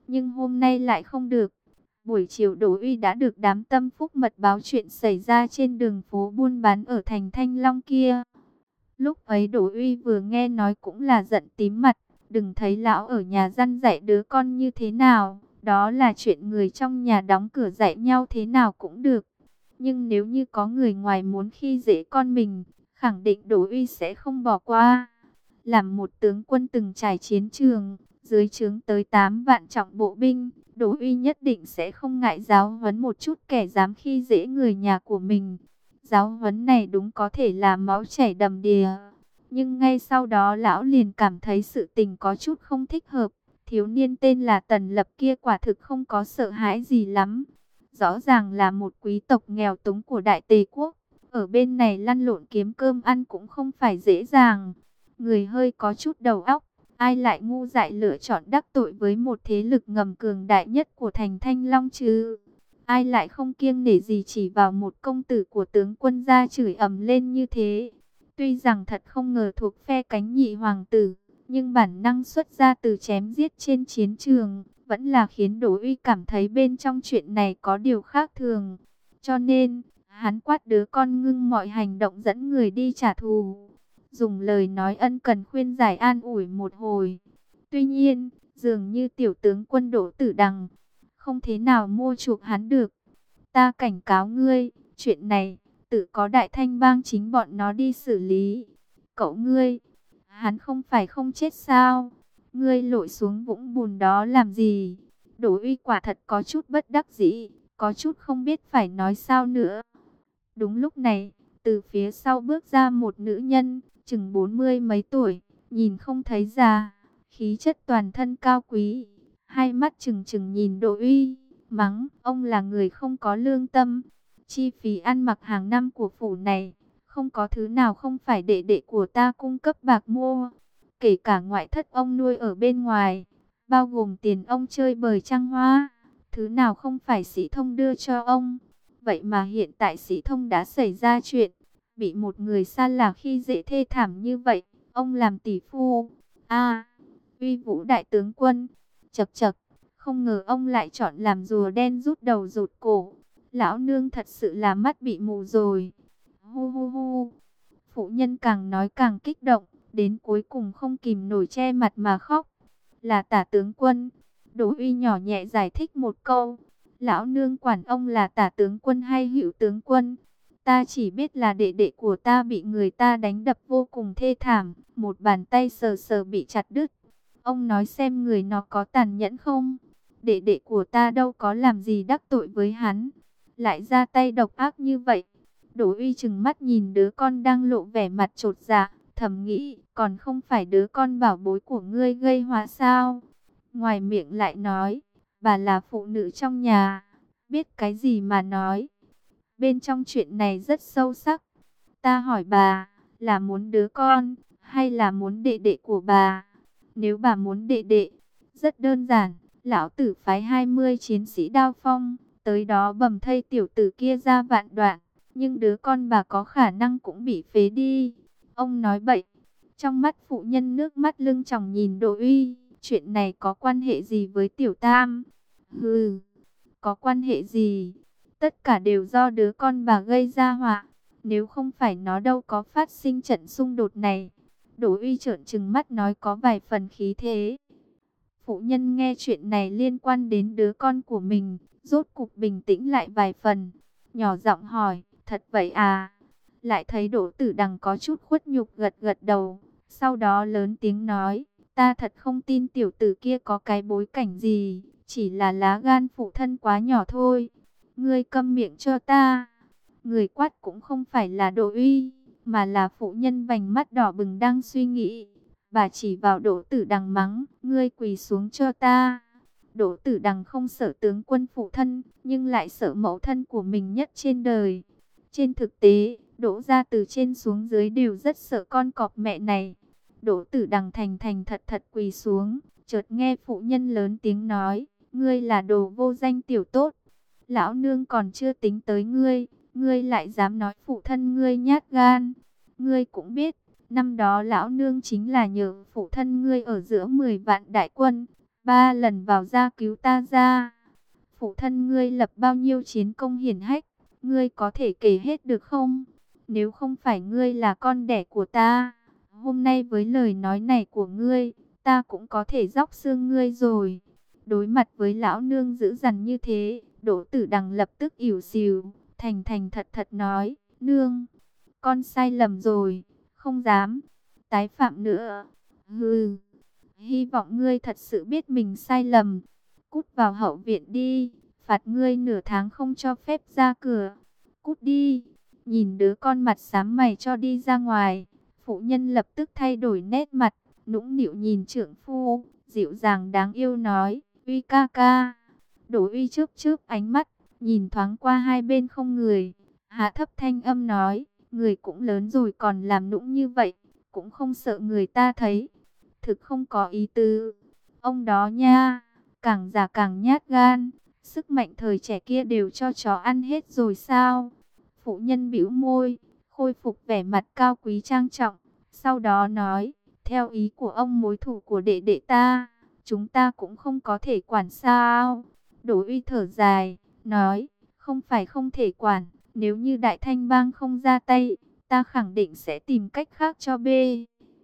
Nhưng hôm nay lại không được. Buổi chiều Đỗ Uy đã được đám tâm phúc mật báo chuyện xảy ra trên đường phố buôn bán ở thành Thanh Long kia. Lúc ấy Đỗ Uy vừa nghe nói cũng là giận tím mặt. Đừng thấy lão ở nhà dăn dạy đứa con như thế nào. Đó là chuyện người trong nhà đóng cửa dạy nhau thế nào cũng được. Nhưng nếu như có người ngoài muốn khi dễ con mình, khẳng định Đỗ Uy sẽ không bỏ qua. Làm một tướng quân từng trải chiến trường, dưới trướng tới tám vạn trọng bộ binh, Đỗ Uy nhất định sẽ không ngại giáo huấn một chút kẻ dám khi dễ người nhà của mình. Giáo huấn này đúng có thể là máu chảy đầm đìa. Nhưng ngay sau đó lão liền cảm thấy sự tình có chút không thích hợp. Thiếu niên tên là Tần Lập kia quả thực không có sợ hãi gì lắm. Rõ ràng là một quý tộc nghèo túng của Đại Tề quốc. Ở bên này lăn lộn kiếm cơm ăn cũng không phải dễ dàng. Người hơi có chút đầu óc, ai lại ngu dại lựa chọn đắc tội với một thế lực ngầm cường đại nhất của thành Thanh Long chứ? Ai lại không kiêng nể gì chỉ vào một công tử của tướng quân ra chửi ầm lên như thế? Tuy rằng thật không ngờ thuộc phe cánh nhị hoàng tử, nhưng bản năng xuất ra từ chém giết trên chiến trường, vẫn là khiến Đỗ Uy cảm thấy bên trong chuyện này có điều khác thường. Cho nên, hắn quát đứa con ngưng mọi hành động dẫn người đi trả thù. Dùng lời nói ân cần khuyên giải an ủi một hồi. Tuy nhiên, dường như tiểu tướng quân Đỗ Tử Đằng không thế nào mua chuộc hắn được. Ta cảnh cáo ngươi, chuyện này tự có Đại Thanh bang chính bọn nó đi xử lý. Cậu ngươi, hắn không phải không chết sao? Ngươi lội xuống vũng bùn đó làm gì? Đỗ Uy quả thật có chút bất đắc dĩ, có chút không biết phải nói sao nữa. Đúng lúc này, từ phía sau bước ra một nữ nhân, chừng bốn mươi mấy tuổi, nhìn không thấy già, khí chất toàn thân cao quý, hai mắt trừng trừng nhìn Đỗ Uy, mắng, ông là người không có lương tâm. Chi phí ăn mặc hàng năm của phủ này, không có thứ nào không phải đệ đệ của ta cung cấp bạc mua, kể cả ngoại thất ông nuôi ở bên ngoài, bao gồm tiền ông chơi bời trăng hoa, thứ nào không phải Sĩ Thông đưa cho ông. Vậy mà hiện tại Sĩ Thông đã xảy ra chuyện, bị một người xa lạ khi dễ thê thảm như vậy, ông làm tỷ phu. A, Uy Vũ đại tướng quân, chậc chậc, không ngờ ông lại chọn làm rùa đen rút đầu rụt cổ. Lão nương thật sự là mắt bị mù rồi. Hu hu hu. Phụ nhân càng nói càng kích động, đến cuối cùng không kìm nổi che mặt mà khóc. Là Tả tướng quân. Đỗ Uy nhỏ nhẹ giải thích một câu. Lão nương quản ông là Tả tướng quân hay Hữu tướng quân. Ta chỉ biết là đệ đệ của ta bị người ta đánh đập vô cùng thê thảm, một bàn tay sờ sờ bị chặt đứt. Ông nói xem người nó có tàn nhẫn không? Đệ đệ của ta đâu có làm gì đắc tội với hắn, lại ra tay độc ác như vậy. Đỗ Uy trừng mắt nhìn đứa con đang lộ vẻ mặt chột dạ, thầm nghĩ, còn không phải đứa con bảo bối của ngươi gây họa sao? Ngoài miệng lại nói, bà là phụ nữ trong nhà, biết cái gì mà nói. Bên trong chuyện này rất sâu sắc. Ta hỏi bà, là muốn đứa con, hay là muốn đệ đệ của bà? Nếu bà muốn đệ đệ, rất đơn giản, lão tử phái hai mươi chiến sĩ đao phong, tới đó bầm thây tiểu tử kia ra vạn đoạn. Nhưng đứa con bà có khả năng cũng bị phế đi. Ông nói bậy. Trong mắt phụ nhân nước mắt lưng tròng nhìn Đỗ Uy, chuyện này có quan hệ gì với tiểu tam? Hừ, có quan hệ gì? Tất cả đều do đứa con bà gây ra họa. Nếu không phải nó đâu có phát sinh trận xung đột này. Đỗ Uy trợn trừng mắt nói có vài phần khí thế. Phụ nhân nghe chuyện này liên quan đến đứa con của mình, rốt cục bình tĩnh lại vài phần. Nhỏ giọng hỏi, thật vậy à? Lại thấy Đỗ Tử Đằng có chút khuất nhục gật gật đầu. Sau đó lớn tiếng nói, ta thật không tin tiểu tử kia có cái bối cảnh gì, chỉ là lá gan phụ thân quá nhỏ thôi. Ngươi câm miệng cho ta. Người quát cũng không phải là Đỗ Uy, mà là phụ nhân vành mắt đỏ bừng đang suy nghĩ. Bà chỉ vào Đỗ Tử Đằng mắng, ngươi quỳ xuống cho ta. Đỗ Tử Đằng không sợ tướng quân phụ thân, nhưng lại sợ mẫu thân của mình nhất trên đời. Trên thực tế, Đỗ gia từ trên xuống dưới đều rất sợ con cọp mẹ này. Đỗ Tử Đằng thành thành thật thật quỳ xuống, chợt nghe phụ nhân lớn tiếng nói, ngươi là đồ vô danh tiểu tốt. Lão nương còn chưa tính tới ngươi, ngươi lại dám nói phụ thân ngươi nhát gan. Ngươi cũng biết, năm đó lão nương chính là nhờ phụ thân ngươi ở giữa mười vạn đại quân, ba lần vào ra cứu ta ra. Phụ thân ngươi lập bao nhiêu chiến công hiển hách, ngươi có thể kể hết được không? Nếu không phải ngươi là con đẻ của ta, hôm nay với lời nói này của ngươi, ta cũng có thể róc xương ngươi rồi. Đối mặt với lão nương dữ dằn như thế, Đỗ Tử Đằng lập tức ỉu xìu, thành thành thật thật nói, nương, con sai lầm rồi, không dám tái phạm nữa. Hừ, hy vọng ngươi thật sự biết mình sai lầm. Cút vào hậu viện đi, phạt ngươi nửa tháng không cho phép ra cửa. Cút đi, nhìn đứa con mặt xám mày cho đi ra ngoài. Phụ nhân lập tức thay đổi nét mặt, nũng nịu nhìn trượng phu, dịu dàng đáng yêu nói, Uy ca ca. Đỗ Uy chớp chớp ánh mắt, nhìn thoáng qua hai bên không người, hạ thấp thanh âm nói, người cũng lớn rồi còn làm nũng như vậy, cũng không sợ người ta thấy. Thực không có ý tứ. Ông đó nha, càng già càng nhát gan, sức mạnh thời trẻ kia đều cho chó ăn hết rồi sao? Phụ nhân bĩu môi, khôi phục vẻ mặt cao quý trang trọng, sau đó nói, theo ý của ông mối thù của đệ đệ ta, chúng ta cũng không có thể quản sao? Đỗ Uy thở dài, nói, không phải không thể quản, nếu như Đại Thanh Bang không ra tay, ta khẳng định sẽ tìm cách khác cho bê.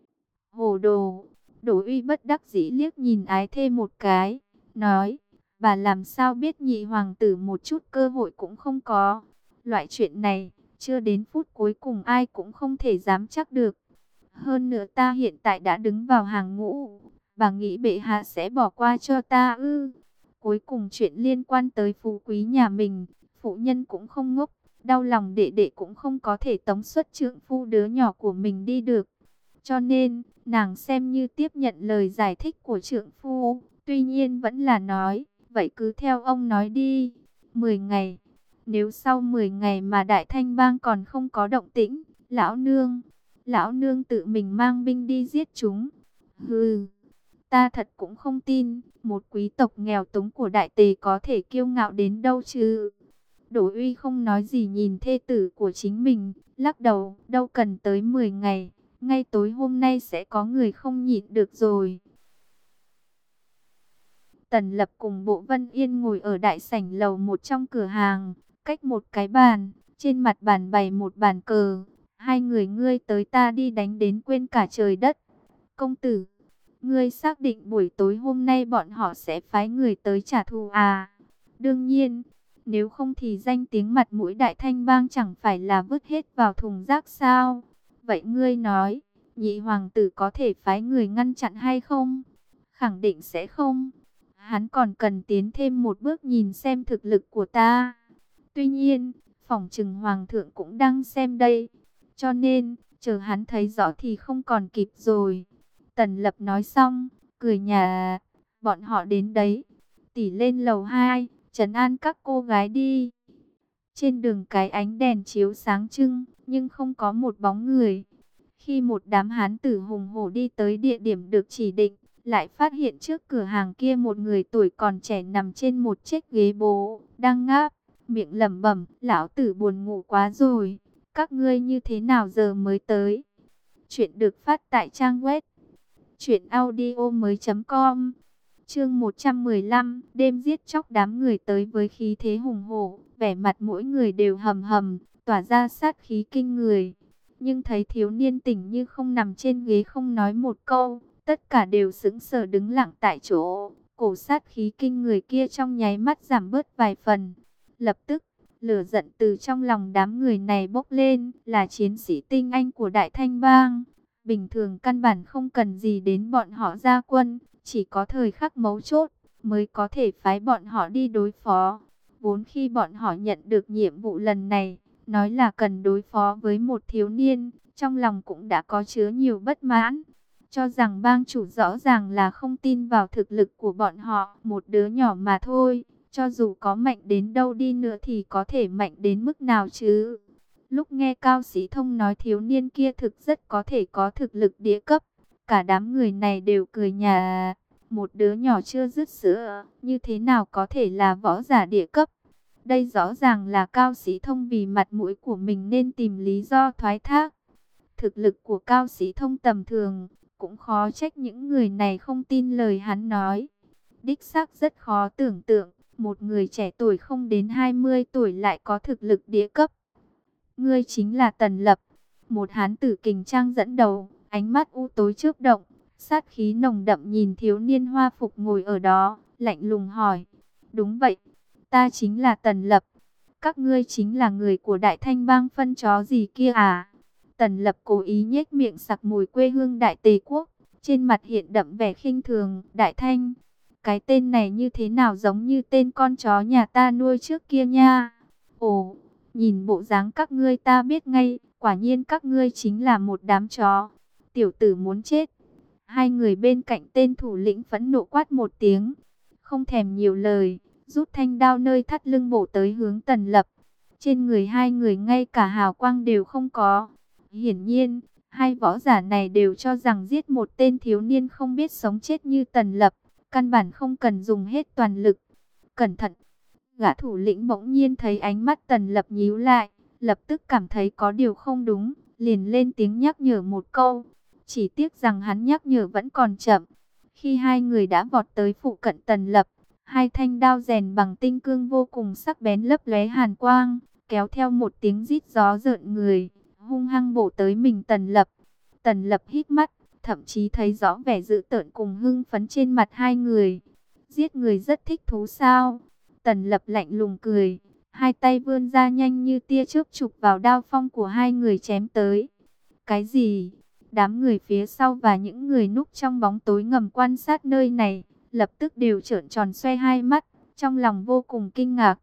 Hồ đồ. Đỗ Uy bất đắc dĩ liếc nhìn ái thê một cái, nói, bà làm sao biết nhị hoàng tử một chút cơ hội cũng không có. Loại chuyện này, chưa đến phút cuối cùng ai cũng không thể dám chắc được. Hơn nữa ta hiện tại đã đứng vào hàng ngũ, bà nghĩ bệ hạ sẽ bỏ qua cho ta ư? Cuối cùng chuyện liên quan tới phú quý nhà mình, phụ nhân cũng không ngốc, đau lòng đệ đệ cũng không có thể tống xuất trượng phu đứa nhỏ của mình đi được. Cho nên, nàng xem như tiếp nhận lời giải thích của trượng phu, tuy nhiên vẫn là nói, vậy cứ theo ông nói đi. mười ngày, nếu sau mười ngày mà Đại Thanh Bang còn không có động tĩnh, lão nương, lão nương tự mình mang binh đi giết chúng. Hừ, ta thật cũng không tin, một quý tộc nghèo túng của Đại Tề có thể kiêu ngạo đến đâu chứ. Đỗ Uy không nói gì nhìn thê tử của chính mình, lắc đầu, đâu cần tới mười ngày. Ngay tối hôm nay sẽ có người không nhịn được rồi. Tần Lập cùng Bộ Vân Yên ngồi ở đại sảnh lầu một trong cửa hàng, cách một cái bàn, trên mặt bàn bày một bàn cờ. Hai người ngươi tới ta đi đánh đến quên cả trời đất. Công tử, ngươi xác định buổi tối hôm nay bọn họ sẽ phái người tới trả thù à? Đương nhiên, nếu không thì danh tiếng mặt mũi Đại Thanh Bang chẳng phải là vứt hết vào thùng rác sao? Vậy ngươi nói, nhị hoàng tử có thể phái người ngăn chặn hay không? Khẳng định sẽ không. Hắn còn cần tiến thêm một bước nhìn xem thực lực của ta. Tuy nhiên, phỏng chừng hoàng thượng cũng đang xem đây. Cho nên, chờ hắn thấy rõ thì không còn kịp rồi. Tần Lập nói xong, cười nhả. Bọn họ đến đấy. Tỷ lên lầu hai, trấn an các cô gái đi. Trên đường cái ánh đèn chiếu sáng trưng, nhưng không có một bóng người. Khi một đám hán tử hùng hổ đi tới địa điểm được chỉ định, lại phát hiện trước cửa hàng kia một người tuổi còn trẻ nằm trên một chiếc ghế bố, đang ngáp, miệng lẩm bẩm, lão tử buồn ngủ quá rồi, các ngươi như thế nào giờ mới tới? Chuyện được phát tại trang web truyện audio mới chấm com. Chương một trăm mười lăm, đêm giết chóc đám người tới với khí thế hùng hổ, vẻ mặt mỗi người đều hầm hầm, tỏa ra sát khí kinh người. Nhưng thấy thiếu niên tỉnh như không nằm trên ghế không nói một câu, tất cả đều sững sờ đứng lặng tại chỗ. Cổ sát khí kinh người kia trong nháy mắt giảm bớt vài phần. Lập tức, lửa giận từ trong lòng đám người này bốc lên, là chiến sĩ tinh anh của Đại Thanh Bang. Bình thường căn bản không cần gì đến bọn họ ra quân, chỉ có thời khắc mấu chốt mới có thể phái bọn họ đi đối phó. Vốn khi bọn họ nhận được nhiệm vụ lần này, nói là cần đối phó với một thiếu niên, trong lòng cũng đã có chứa nhiều bất mãn. Cho rằng bang chủ rõ ràng là không tin vào thực lực của bọn họ, một đứa nhỏ mà thôi, cho dù có mạnh đến đâu đi nữa thì có thể mạnh đến mức nào chứ. Lúc nghe Cao Sĩ Thông nói thiếu niên kia thực rất có thể có thực lực địa cấp, cả đám người này đều cười nhả. Một đứa nhỏ chưa dứt sữa, như thế nào có thể là võ giả địa cấp? Đây rõ ràng là Cao Sĩ Thông vì mặt mũi của mình nên tìm lý do thoái thác. Thực lực của Cao Sĩ Thông tầm thường, cũng khó trách những người này không tin lời hắn nói. Đích xác rất khó tưởng tượng, một người trẻ tuổi không đến hai mươi tuổi lại có thực lực địa cấp. Ngươi chính là Tần Lập. Một hán tử kình trang dẫn đầu, ánh mắt u tối chớp động, sát khí nồng đậm nhìn thiếu niên hoa phục ngồi ở đó, lạnh lùng hỏi. Đúng vậy, ta chính là Tần Lập. Các ngươi chính là người của Đại Thanh bang phân chó gì kia à? Tần Lập cố ý nhếch miệng sặc mùi quê hương Đại Tề quốc, trên mặt hiện đậm vẻ khinh thường. Đại Thanh, cái tên này như thế nào giống như tên con chó nhà ta nuôi trước kia nha. Ồ, nhìn bộ dáng các ngươi ta biết ngay, quả nhiên các ngươi chính là một đám chó. Tiểu tử muốn chết. Hai người bên cạnh tên thủ lĩnh phẫn nộ quát một tiếng, không thèm nhiều lời, rút thanh đao nơi thắt lưng bổ tới hướng Tần Lập. Trên người hai người ngay cả hào quang đều không có. Hiển nhiên, hai võ giả này đều cho rằng giết một tên thiếu niên không biết sống chết như Tần Lập, căn bản không cần dùng hết toàn lực. Cẩn thận! Gã thủ lĩnh bỗng nhiên thấy ánh mắt Tần Lập nhíu lại, lập tức cảm thấy có điều không đúng, liền lên tiếng nhắc nhở một câu. Chỉ tiếc rằng hắn nhắc nhở vẫn còn chậm. Khi hai người đã vọt tới phụ cận Tần Lập, hai thanh đao rèn bằng tinh cương vô cùng sắc bén lấp lóe hàn quang, kéo theo một tiếng rít gió rợn người, hung hăng bổ tới mình Tần Lập. Tần Lập hít mắt, thậm chí thấy rõ vẻ dữ tợn cùng hưng phấn trên mặt hai người. Giết người rất thích thú sao? Tần Lập lạnh lùng cười, hai tay vươn ra nhanh như tia chớp chụp vào đao phong của hai người chém tới. Cái gì? Đám người phía sau và những người núp trong bóng tối ngầm quan sát nơi này, lập tức đều trợn tròn xoe hai mắt, trong lòng vô cùng kinh ngạc.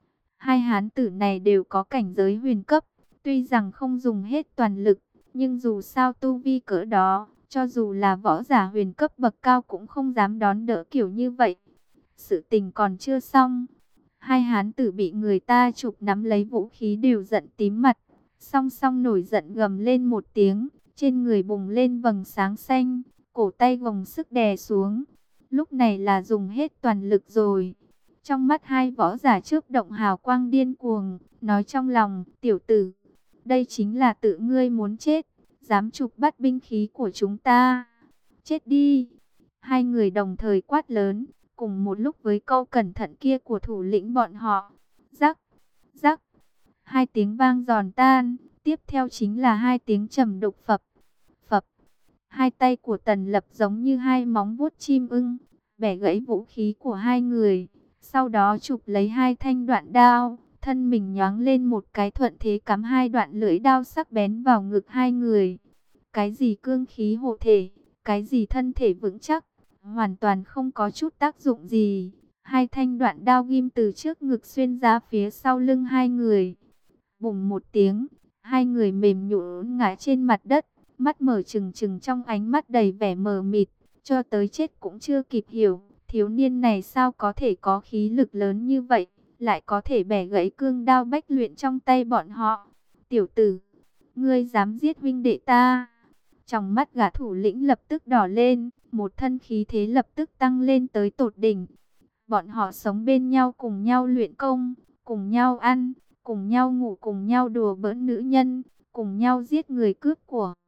Hai hán tử này đều có cảnh giới huyền cấp, tuy rằng không dùng hết toàn lực, nhưng dù sao tu vi cỡ đó, cho dù là võ giả huyền cấp bậc cao cũng không dám đón đỡ kiểu như vậy. Sự tình còn chưa xong, hai hán tử bị người ta chụp nắm lấy vũ khí đều giận tím mặt, song song nổi giận gầm lên một tiếng, trên người bùng lên vầng sáng xanh, cổ tay gồng sức đè xuống. Lúc này là dùng hết toàn lực rồi. Trong mắt hai võ giả chớp động hào quang điên cuồng, nói trong lòng, tiểu tử, đây chính là tự ngươi muốn chết, dám chụp bắt binh khí của chúng ta. Chết đi! Hai người đồng thời quát lớn, cùng một lúc với câu cẩn thận kia của thủ lĩnh bọn họ. Rắc, rắc, hai tiếng vang giòn tan, tiếp theo chính là hai tiếng trầm đục phập, phập. Hai tay của Tần Lập giống như hai móng vuốt chim ưng, bẻ gãy vũ khí của hai người. Sau đó chụp lấy hai thanh đoạn đao, thân mình nhoáng lên một cái thuận thế cắm hai đoạn lưỡi đao sắc bén vào ngực hai người. Cái gì cương khí hộ thể, cái gì thân thể vững chắc, hoàn toàn không có chút tác dụng gì. Hai thanh đoạn đao ghim từ trước ngực xuyên ra phía sau lưng hai người. Bùng một tiếng, hai người mềm nhũn ngã trên mặt đất, mắt mở trừng trừng trong ánh mắt đầy vẻ mờ mịt, cho tới chết cũng chưa kịp hiểu, thiếu niên này sao có thể có khí lực lớn như vậy, lại có thể bẻ gãy cương đao bách luyện trong tay bọn họ. Tiểu tử, ngươi dám giết huynh đệ ta? Trong mắt gã thủ lĩnh lập tức đỏ lên, một thân khí thế lập tức tăng lên tới tột đỉnh. Bọn họ sống bên nhau, cùng nhau luyện công, cùng nhau ăn, cùng nhau ngủ, cùng nhau đùa bỡn nữ nhân, cùng nhau giết người cướp của.